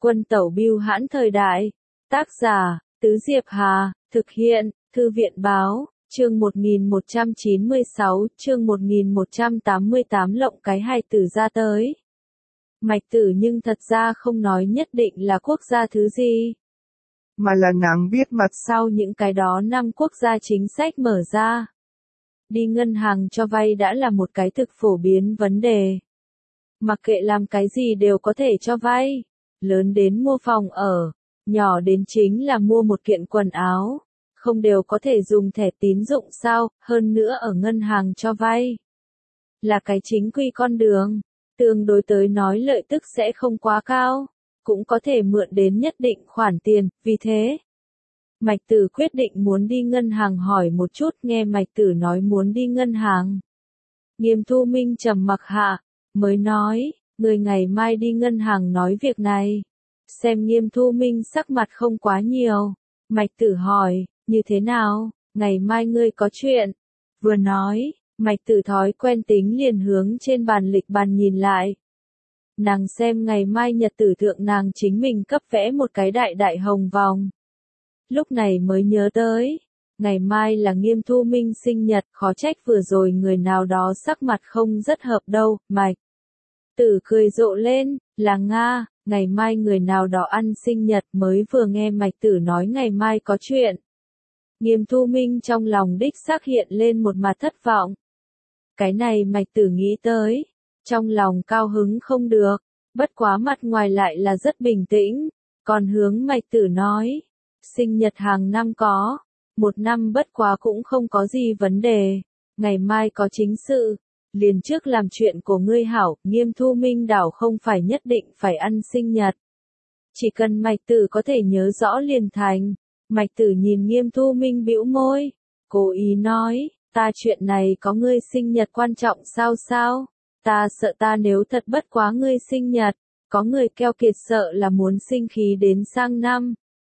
Quân tẩu bưu hãn thời đại. Tác giả, Tứ Diệp Hà, thực hiện, Thư viện báo, chương 1196, chương 1188 lộng cái hài tử ra tới. Mạch Tử nhưng thật ra không nói nhất định là quốc gia thứ gì, mà là nàng biết mặt sau những cái đó năm quốc gia chính sách mở ra. Đi ngân hàng cho vay đã là một cái thực phổ biến vấn đề. Mặc kệ làm cái gì đều có thể cho vay, lớn đến mua phòng ở, nhỏ đến chính là mua một kiện quần áo, không đều có thể dùng thẻ tín dụng sao, hơn nữa ở ngân hàng cho vay. Là cái chính quy con đường, tương đối tới nói lợi tức sẽ không quá cao, cũng có thể mượn đến nhất định khoản tiền, vì thế. Mạch Tử quyết định muốn đi ngân hàng hỏi một chút, nghe Mạch Tử nói muốn đi ngân hàng. Nghiêm Thu Minh trầm mặc hạ, mới nói, người ngày mai đi ngân hàng nói việc này. Xem Nghiêm Thu Minh sắc mặt không quá nhiều, Mạch Tử hỏi, như thế nào, ngày mai ngươi có chuyện. Vừa nói, Mạch Tử thói quen tính liền hướng trên bàn lịch bàn nhìn lại. Nàng xem ngày mai nhật tử thượng nàng chính mình cấp vẽ một cái đại đại hồng vòng. Lúc này mới nhớ tới, ngày mai là Nghiêm Thu Minh sinh nhật, khó trách vừa rồi người nào đó sắc mặt không rất hợp đâu, Mạch Tử cười rộ lên, là Nga, ngày mai người nào đó ăn sinh nhật, mới vừa nghe Mạch Tử nói ngày mai có chuyện. Nghiêm Thu Minh trong lòng đích xác hiện lên một mặt thất vọng. Cái này Mạch Tử nghĩ tới, trong lòng cao hứng không được, bất quá mặt ngoài lại là rất bình tĩnh, còn hướng Mạch Tử nói, sinh nhật hàng năm có, một năm bất quá cũng không có gì vấn đề, ngày mai có chính sự, liền trước làm chuyện của ngươi hảo. Nghiêm Thu Minh đảo không phải nhất định phải ăn sinh nhật, chỉ cần Mạch Tử có thể nhớ rõ liền thành. Mạch Tử nhìn Nghiêm Thu Minh bĩu môi, cố ý nói, ta chuyện này có ngươi sinh nhật quan trọng sao, ta sợ ta nếu thật bất quá ngươi sinh nhật, có người keo kiệt sợ là muốn sinh khí đến sang năm.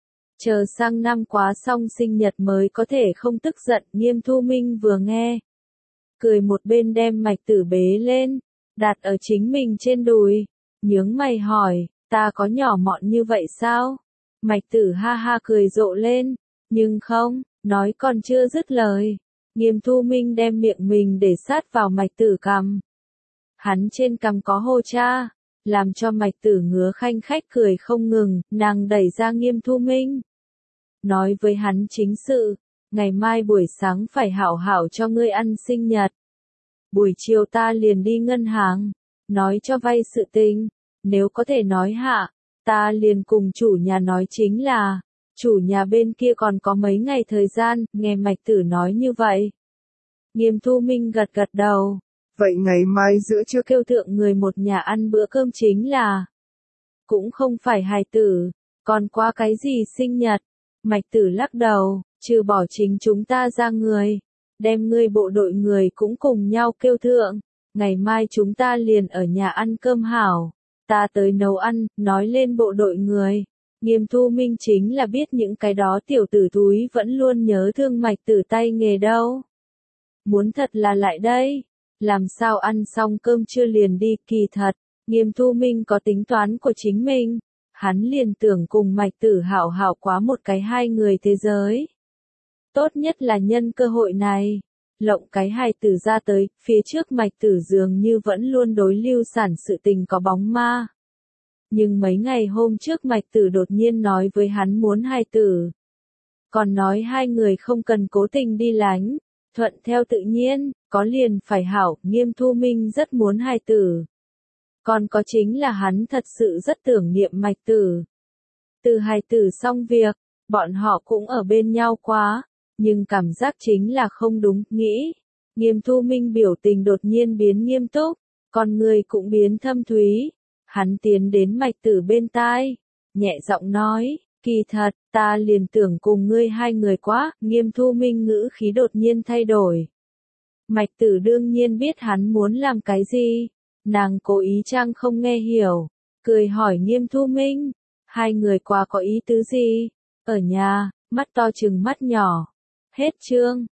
Chờ sang năm quá xong sinh nhật mới có thể không tức giận. Nghiêm Thu Minh vừa nghe, cười một bên đem Mạch Tử bế lên, đặt ở chính mình trên đùi, nhướng mày hỏi, ta có nhỏ mọn như vậy sao? Mạch Tử ha ha cười rộ lên, nhưng không, nói còn chưa dứt lời. Nghiêm Thu Minh đem miệng mình để sát vào Mạch Tử cằm. Hắn trên cằm có hô cha, làm cho Mạch Tử ngứa khanh khách cười không ngừng, nàng đẩy ra Nghiêm Thu Minh. Nói với hắn chính sự, ngày mai buổi sáng phải hảo hảo cho ngươi ăn sinh nhật. Buổi chiều ta liền đi ngân hàng, nói cho vay sự tình, nếu có thể nói hạ, ta liền cùng chủ nhà nói chính là, chủ nhà bên kia còn có mấy ngày thời gian, nghe Mạch Tử nói như vậy. Nghiêm Thu Minh gật gật đầu. Vậy ngày mai giữa trưa kêu thượng người một nhà ăn bữa cơm chính là, cũng không phải hài tử, còn qua cái gì sinh nhật. Mạch Tử lắc đầu, trừ bỏ chính chúng ta ra người, đem ngươi bộ đội người cũng cùng nhau kêu thượng, ngày mai chúng ta liền ở nhà ăn cơm hảo, ta tới nấu ăn. Nói lên bộ đội người, Nghiêm Thu Minh chính là biết những cái đó tiểu tử thúi vẫn luôn nhớ thương Mạch Tử tay nghề đâu. Muốn thật là lại đây, làm sao ăn xong cơm trưa liền đi. Kỳ thật, Nghiêm Thu Minh có tính toán của chính mình, hắn liền tưởng cùng Mạch Tử hảo hảo quá một cái hai người thế giới. Tốt nhất là nhân cơ hội này, lộng cái hài tử ra tới. Phía trước Mạch Tử dường như vẫn luôn đối Lưu Sản sự tình có bóng ma. Nhưng mấy ngày hôm trước Mạch Tử đột nhiên nói với hắn muốn hài tử. Còn nói hai người không cần cố tình đi lánh, thuận theo tự nhiên, có liền phải hảo. Nghiêm Thu Minh rất muốn hài tử. Còn có chính là hắn thật sự rất tưởng niệm Mạch Tử. Từ hài tử xong việc, bọn họ cũng ở bên nhau quá, nhưng cảm giác chính là không đúng, nghĩ. Nghiêm Thu Minh biểu tình đột nhiên biến nghiêm túc, con người cũng biến thâm thúy. Hắn tiến đến Mạch Tử bên tai, nhẹ giọng nói, kỳ thật, ta liền tưởng cùng ngươi hai người quá. Nghiêm Thu Minh ngữ khí đột nhiên thay đổi. Mạch Tử đương nhiên biết hắn muốn làm cái gì, nàng cố ý trang không nghe hiểu, cười hỏi Nghiêm Thu Minh, hai người qua có ý tứ gì? Ở nhà, mắt to trừng mắt nhỏ. Hết chương.